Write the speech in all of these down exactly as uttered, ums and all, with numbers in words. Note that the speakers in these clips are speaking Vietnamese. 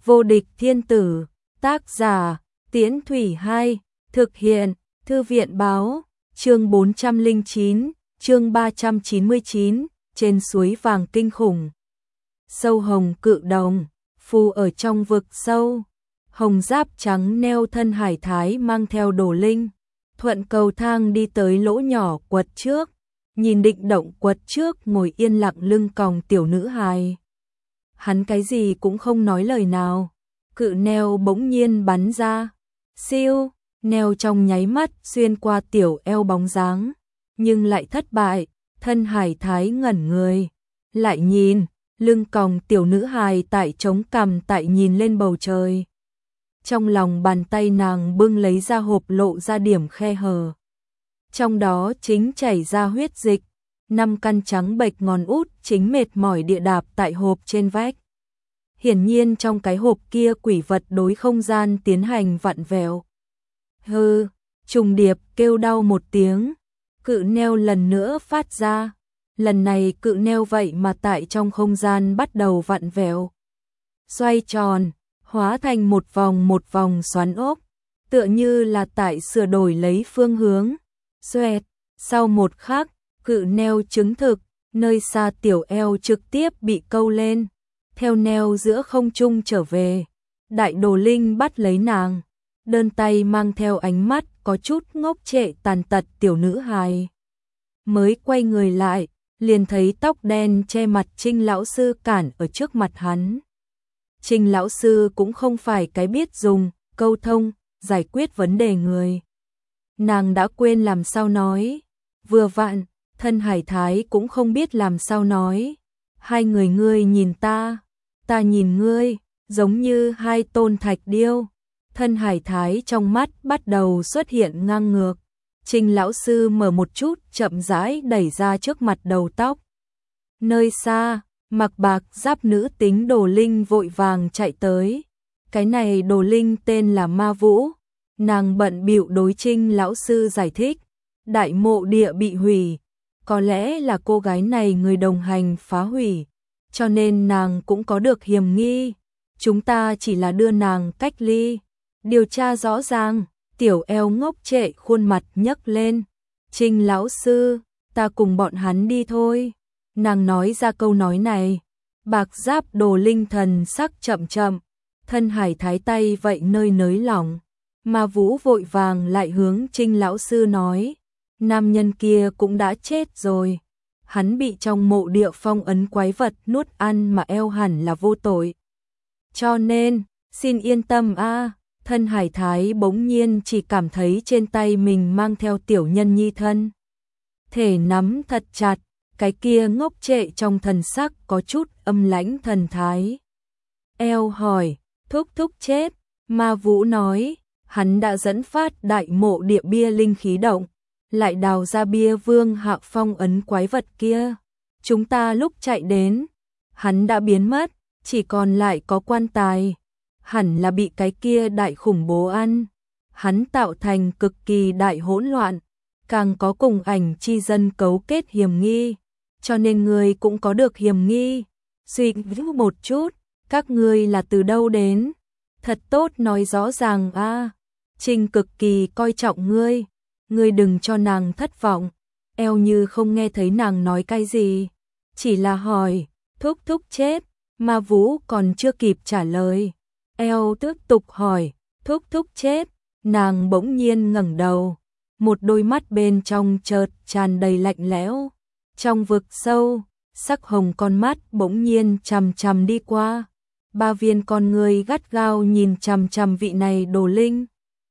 Vô địch thiên tử, tác giả, Tiễn Thủy hai, thực hiện, Thư viện báo, chương bốn trăm lẻ chín, chương ba trăm chín mươi chín, trên suối vàng kinh khủng. Sâu hồng cự đồng, phù ở trong vực sâu, hồng giáp trắng neo thân hải thái mang theo đồ linh, thuận cầu thang đi tới lỗ nhỏ quật trước, nhìn định động quật trước ngồi yên lặng lưng còng tiểu nữ hài. Hắn cái gì cũng không nói lời nào, cự neo bỗng nhiên bắn ra, siêu, neo trong nháy mắt xuyên qua tiểu eo bóng dáng, nhưng lại thất bại, thân hải thái ngẩn người, lại nhìn, lưng còng tiểu nữ hài tại chống cằm tại nhìn lên bầu trời. Trong lòng bàn tay nàng bưng lấy ra hộp lộ ra điểm khe hở. Trong đó chính chảy ra huyết dịch, năm căn trắng bệch ngón út chính mệt mỏi địa đạp tại hộp trên vách. Hiển nhiên trong cái hộp kia quỷ vật đối không gian tiến hành vặn vẹo. Hừ, trùng điệp kêu đau một tiếng, cự neo lần nữa phát ra. Lần này cự neo vậy mà tại trong không gian bắt đầu vặn vẹo, xoay tròn, hóa thành một vòng một vòng xoắn ốc, tựa như là tại sửa đổi lấy phương hướng. Xoẹt, sau một khắc, cự neo chứng thực, nơi xa tiểu eo trực tiếp bị câu lên, theo neo giữa không trung trở về. Đại đồ linh bắt lấy nàng, đơn tay mang theo ánh mắt có chút ngốc trệ tàn tật tiểu nữ hài. Mới quay người lại, liền thấy tóc đen che mặt Trinh lão sư cản ở trước mặt hắn. Trinh lão sư cũng không phải cái biết dùng, câu thông, giải quyết vấn đề người. Nàng đã quên làm sao nói, vừa vặn, thân hải thái cũng không biết làm sao nói. Hai người ngươi nhìn ta, ta nhìn ngươi, giống như hai tôn thạch điêu. Thân hải thái trong mắt bắt đầu xuất hiện ngang ngược. Trinh lão sư mở một chút chậm rãi đẩy ra trước mặt đầu tóc. Nơi xa, mặc bạc giáp nữ tính đồ linh vội vàng chạy tới. Cái này đồ linh tên là Ma Vũ. Nàng bận bịu đối Trinh lão sư giải thích. Đại mộ địa bị hủy. Có lẽ là cô gái này người đồng hành phá hủy, cho nên nàng cũng có được hiểm nghi. Chúng ta chỉ là đưa nàng cách ly, điều tra rõ ràng. Tiểu eo ngốc trệ khuôn mặt nhấc lên. Trinh lão sư, ta cùng bọn hắn đi thôi. Nàng nói ra câu nói này. Bạc giáp đồ linh thần sắc chậm chậm, thân hải thái tay vậy nơi nới lỏng. Ma Vũ vội vàng lại hướng Trinh lão sư nói. Nam nhân kia cũng đã chết rồi. Hắn bị trong mộ địa phong ấn quái vật nuốt ăn mà eo hẳn là vô tội. Cho nên, xin yên tâm a. Thân hải thái bỗng nhiên chỉ cảm thấy trên tay mình mang theo tiểu nhân nhi thân. Thể nắm thật chặt, cái kia ngốc trệ trong thần sắc có chút âm lãnh thần thái. Eo hỏi, thúc thúc chết, Ma Vũ nói, hắn đã dẫn phát đại mộ địa bia linh khí động, lại đào ra bia vương hạ phong ấn quái vật kia. Chúng ta lúc chạy đến, hắn đã biến mất, chỉ còn lại có quan tài. Hẳn là bị cái kia đại khủng bố ăn. Hắn tạo thành cực kỳ đại hỗn loạn, càng có cùng ảnh chi dân cấu kết hiểm nghi, cho nên người cũng có được hiểm nghi. Suy nghĩ một chút, các ngươi là từ đâu đến? Thật tốt nói rõ ràng a. À, Trinh cực kỳ coi trọng ngươi, ngươi đừng cho nàng thất vọng. Eo như không nghe thấy nàng nói cái gì, chỉ là hỏi, thúc thúc chết. Ma Vũ còn chưa kịp trả lời, eo tiếp tục hỏi, thúc thúc chết. Nàng bỗng nhiên ngẩng đầu, một đôi mắt bên trong chợt tràn đầy lạnh lẽo. Trong vực sâu, sắc hồng con mắt bỗng nhiên chằm chằm đi qua. Ba viên con người gắt gao nhìn chằm chằm vị này đồ linh.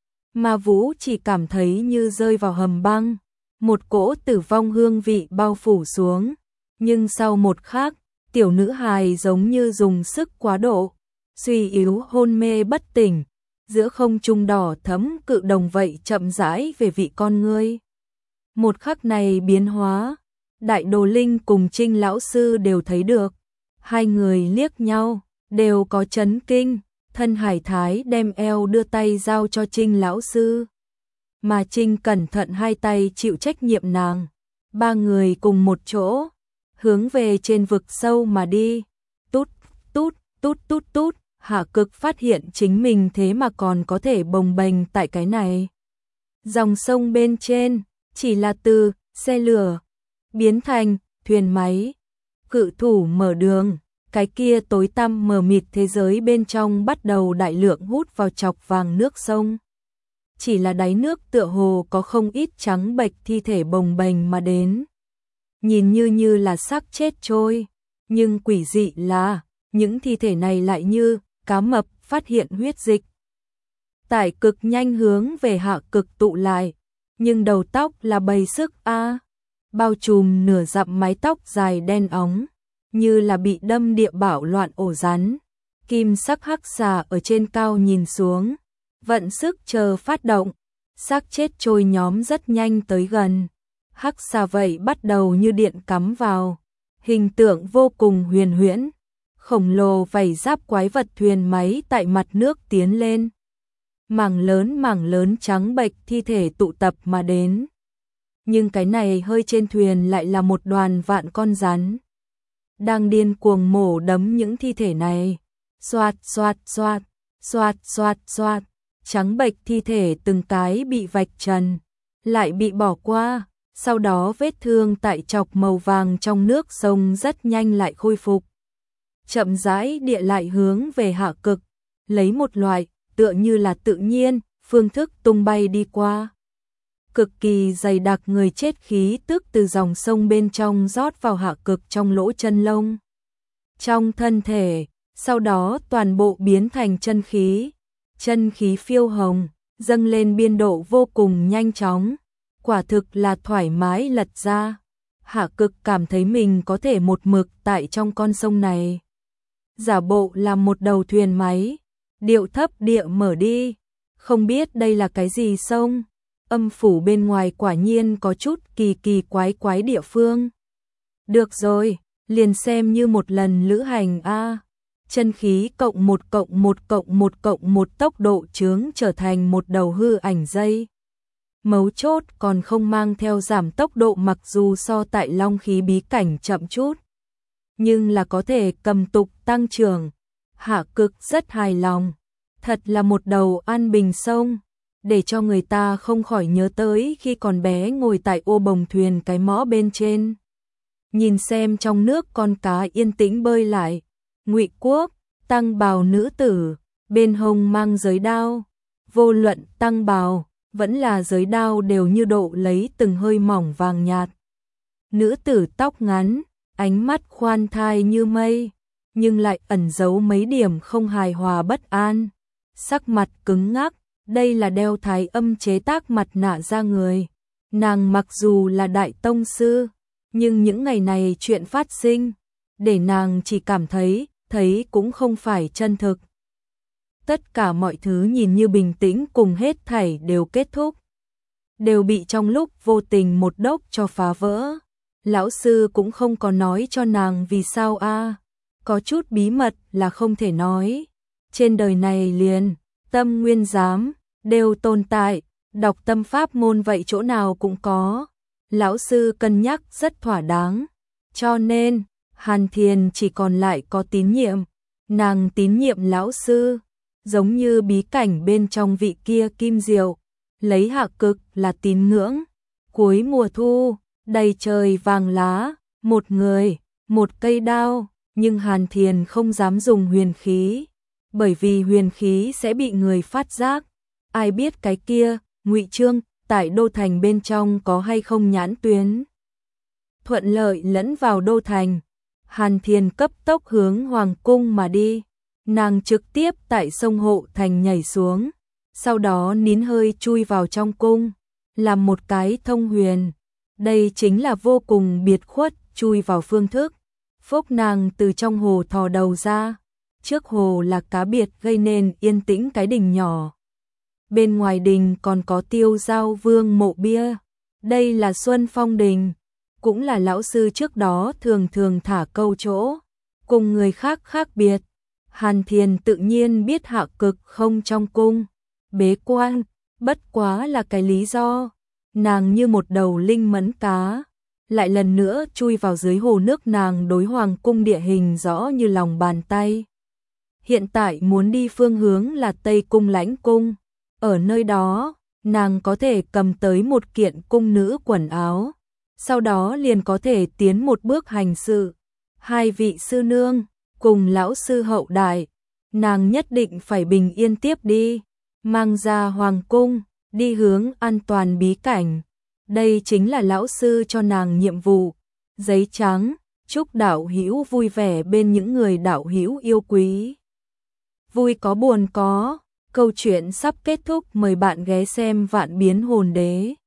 Ma Vũ chỉ cảm thấy như rơi vào hầm băng, một cỗ tử vong hương vị bao phủ xuống. Nhưng sau một khắc, tiểu nữ hài giống như dùng sức quá độ, suy yếu hôn mê bất tỉnh, giữa không trung đỏ thẫm cự đồng vậy chậm rãi về vị con ngươi. Một khắc này biến hóa, đại đồ linh cùng Trinh lão sư đều thấy được. Hai người liếc nhau, đều có chấn kinh. Thân hải thái đem eo đưa tay giao cho Trinh lão sư, mà Trinh cẩn thận hai tay chịu trách nhiệm nàng. Ba người cùng một chỗ, hướng về trên vực sâu mà đi. Tút, tút, tút tút tút, Hạ Cực phát hiện chính mình thế mà còn có thể bồng bềnh tại cái này. Dòng sông bên trên, chỉ là từ xe lửa biến thành thuyền máy. Cự thủ mở đường, cái kia tối tăm mờ mịt thế giới bên trong bắt đầu đại lượng hút vào chọc vàng nước sông. Chỉ là đáy nước tựa hồ có không ít trắng bệch thi thể bồng bềnh mà đến. Nhìn như như là xác chết trôi, nhưng quỷ dị là những thi thể này lại như cá mập phát hiện huyết dịch. Tải cực nhanh hướng về Hạ Cực tụ lại, nhưng đầu tóc là bầy sức a, bao trùm nửa dặm mái tóc dài đen óng, như là bị đâm địa bảo loạn ổ rắn. Kim sắc hắc xà ở trên cao nhìn xuống, vận sức chờ phát động, xác chết trôi nhóm rất nhanh tới gần. Hắc xà vậy bắt đầu như điện cắm vào, hình tượng vô cùng huyền huyễn, khổng lồ vảy giáp quái vật thuyền máy tại mặt nước tiến lên. Mảng lớn mảng lớn trắng bệch thi thể tụ tập mà đến. Nhưng cái này hơi trên thuyền lại là một đoàn vạn con rắn, đang điên cuồng mổ đấm những thi thể này. Xoạt xoạt xoạt, xoạt xoạt xoạt, trắng bệch thi thể từng cái bị vạch trần, lại bị bỏ qua, sau đó vết thương tại chọc màu vàng trong nước sông rất nhanh lại khôi phục. Chậm rãi địa lại hướng về Hạ Cực, lấy một loại tựa như là tự nhiên phương thức tung bay đi qua. Cực kỳ dày đặc người chết khí tức từ dòng sông bên trong rót vào Hạ Cực trong lỗ chân lông, trong thân thể, sau đó toàn bộ biến thành chân khí. Chân khí phiêu hồng, dâng lên biên độ vô cùng nhanh chóng, quả thực là thoải mái lật ra. Hạ Cực cảm thấy mình có thể một mực tại trong con sông này, giả bộ là một đầu thuyền máy, điệu thấp địa mở đi. Không biết đây là cái gì sông, âm phủ bên ngoài quả nhiên có chút kỳ kỳ quái quái địa phương. Được rồi, liền xem như một lần lữ hành a. Chân khí cộng một cộng một cộng một cộng một tốc độ chướng trở thành một đầu hư ảnh dây. Mấu chốt còn không mang theo giảm tốc độ, mặc dù so tại long khí bí cảnh chậm chút, nhưng là có thể cầm tục tăng trưởng. Hạ Cực rất hài lòng, thật là một đầu an bình sông, để cho người ta không khỏi nhớ tới khi còn bé ngồi tại ô bồng thuyền cái mõ bên trên, nhìn xem trong nước con cá yên tĩnh bơi lại. Ngụy Quốc, tăng bào nữ tử, bên hông mang giới đao, vô luận tăng bào vẫn là giới đao đều như độ lấy từng hơi mỏng vàng nhạt. Nữ tử tóc ngắn, ánh mắt khoan thai như mây, nhưng lại ẩn giấu mấy điểm không hài hòa bất an. Sắc mặt cứng ngắc, đây là đeo thái âm chế tác mặt nạ ra người. Nàng mặc dù là đại tông sư, nhưng những ngày này chuyện phát sinh, để nàng chỉ cảm thấy, thấy cũng không phải chân thực. Tất cả mọi thứ nhìn như bình tĩnh cùng hết thảy đều kết thúc, đều bị trong lúc vô tình một đốc cho phá vỡ. Lão sư cũng không có nói cho nàng vì sao a, có chút bí mật là không thể nói. Trên đời này liền, tâm nguyên giám, đều tồn tại, đọc tâm pháp môn vậy chỗ nào cũng có. Lão sư cân nhắc rất thỏa đáng, cho nên Hàn Thiền chỉ còn lại có tín nhiệm. Nàng tín nhiệm lão sư, giống như bí cảnh bên trong vị kia Kim Diệu, lấy Hạ Cực là tín ngưỡng. Cuối mùa thu, đầy trời vàng lá, một người, một cây đao, nhưng Hàn Thiền không dám dùng huyền khí, bởi vì huyền khí sẽ bị người phát giác. Ai biết cái kia, Ngụy Trương, tại đô thành bên trong có hay không nhãn tuyến. Thuận lợi lẫn vào đô thành, Hàn Thiền cấp tốc hướng hoàng cung mà đi. Nàng trực tiếp tại sông Hộ Thành nhảy xuống, sau đó nín hơi chui vào trong cung, làm một cái thông huyền. Đây chính là vô cùng biệt khuất chui vào phương thức. Phúc nàng từ trong hồ thò đầu ra, trước hồ là cá biệt gây nên yên tĩnh cái đình nhỏ. Bên ngoài đình còn có Tiêu Giao Vương mộ bia, đây là Xuân Phong đình, cũng là lão sư trước đó thường thường thả câu chỗ, cùng người khác khác biệt. Hàn Thiền tự nhiên biết Hạ Cực không trong cung, bế quan, bất quá là cái lý do. Nàng như một đầu linh mẫn cá, lại lần nữa chui vào dưới hồ nước. Nàng đối hoàng cung địa hình rõ như lòng bàn tay, hiện tại muốn đi phương hướng là Tây Cung Lãnh Cung. Ở nơi đó, nàng có thể cầm tới một kiện cung nữ quần áo, sau đó liền có thể tiến một bước hành sự. Hai vị sư nương, cùng lão sư hậu đại, nàng nhất định phải bình yên tiếp đi, mang ra hoàng cung, đi hướng an toàn bí cảnh. Đây chính là lão sư cho nàng nhiệm vụ. Giấy trắng, chúc đạo hữu vui vẻ bên những người đạo hữu yêu quý. Vui có buồn có, câu chuyện sắp kết thúc, mời bạn ghé xem Vạn Biến Hồn Đế.